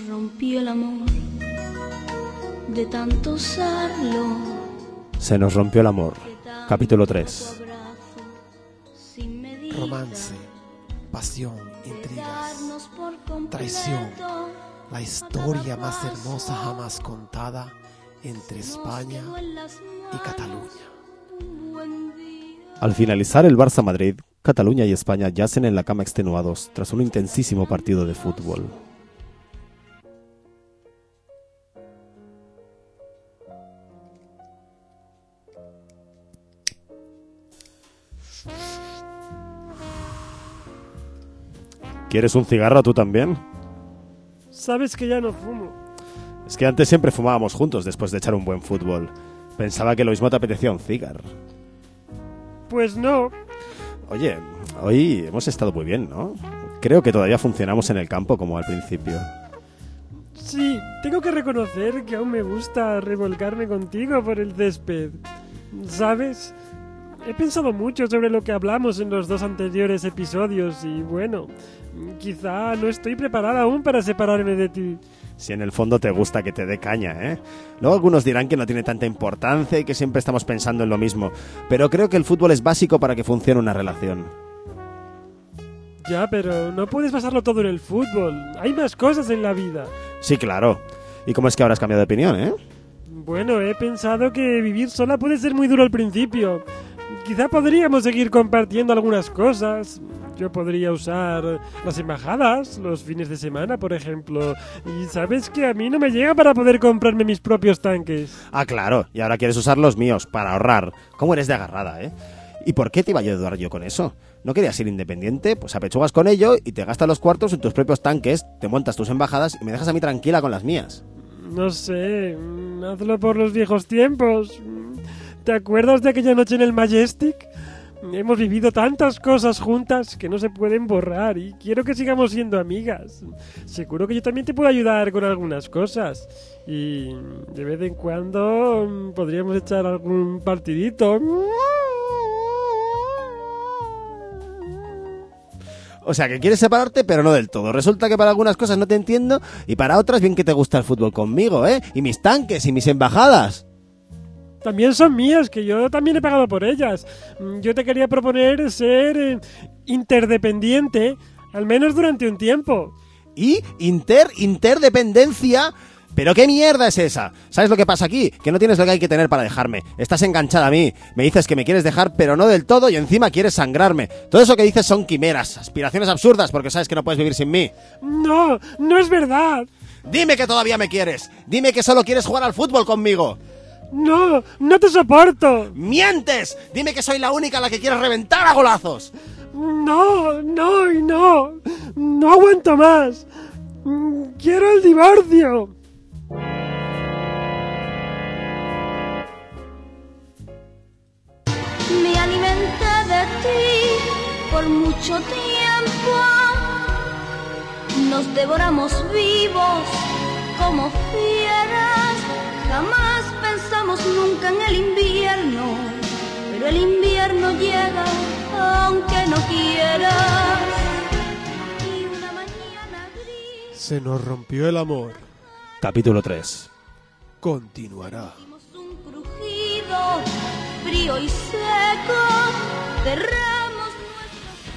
nos rompió el amor de tanto usarlo. Se nos rompió el amor. Capítulo 3. Romance, pasión, intrigas, traición. La historia más hermosa jamás contada entre España y Cataluña. Al finalizar el Barça-Madrid, Cataluña y España yacen en la cama extenuados tras un intensísimo partido de fútbol. ¿Quieres un cigarro tú también? Sabes que ya no fumo. Es que antes siempre fumábamos juntos después de echar un buen fútbol. Pensaba que lo mismo te apetecía un cigarro. Pues no. Oye, hoy hemos estado muy bien, ¿no? Creo que todavía funcionamos en el campo como al principio. Sí, tengo que reconocer que aún me gusta revolcarme contigo por el césped. ¿Sabes? He pensado mucho sobre lo que hablamos en los 2 anteriores episodios y bueno, quizá no estoy preparada aún para separarme de ti. Si en el fondo te gusta que te dé caña, ¿eh? Luego algunos dirán que no tiene tanta importancia y que siempre estamos pensando en lo mismo, pero creo que el fútbol es básico para que funcione una relación. Ya, pero no puedes basarlo todo en el fútbol. Hay más cosas en la vida. Sí, claro. ¿Y cómo es que habrás cambiado de opinión, eh? Bueno, he pensado que vivir sola puede ser muy duro al principio. Quizá podríamos seguir compartiendo algunas cosas. Yo podría usar las embajadas los fines de semana, por ejemplo. Y sabes que a mí no me llega para poder comprarme mis propios tanques. Ah, claro. Y ahora quieres usar los míos para ahorrar. ¿Cómo eres de agarrada, eh? ¿Y por qué te iba a ayudar yo con eso? ¿No querías ser independiente? Pues apechugas con ello y te gastas los cuartos en tus propios tanques, te montas tus embajadas y me dejas a mí tranquila con las mías. No sé, hazlo por los viejos tiempos. ¿Te acuerdas de aquella noche en el Majestic? Hemos vivido tantas cosas juntas que no se pueden borrar y quiero que sigamos siendo amigas. Seguro que yo también te puedo ayudar con algunas cosas. Y de vez en cuando podríamos echar algún partidito. O sea, que quieres separarte, pero no del todo. Resulta que para algunas cosas no te entiendo y para otras bien que te gusta el fútbol conmigo, ¿eh? Y mis tanques y mis embajadas. También son mías, que yo también he pagado por ellas. Yo te quería proponer ser interdependiente, al menos durante un tiempo. ¿Y? ¿Interdependencia? ¿Pero qué mierda es esa? ¿Sabes lo que pasa aquí? Que no tienes lo que hay que tener para dejarme. Estás enganchada a mí. Me dices que me quieres dejar, pero no del todo, y encima quieres sangrarme. Todo eso que dices son quimeras, aspiraciones absurdas, porque sabes que no puedes vivir sin mí. No, no es verdad. Dime que todavía me quieres. Dime que solo quieres jugar al fútbol conmigo. No, no te soporto. ¡Mientes! Dime que soy la única a la que quieres reventar a golazos. No, no y no. No aguanto más. Quiero el divorcio. Me alimenté de ti por mucho tiempo. Nos devoramos vivos como fieras. Jamás pensamos nunca en el invierno, pero el invierno llega aunque no quieras. Y una mañana gris Se nos rompió el amor. Capítulo 3. Continuará. un crujido frío y seco de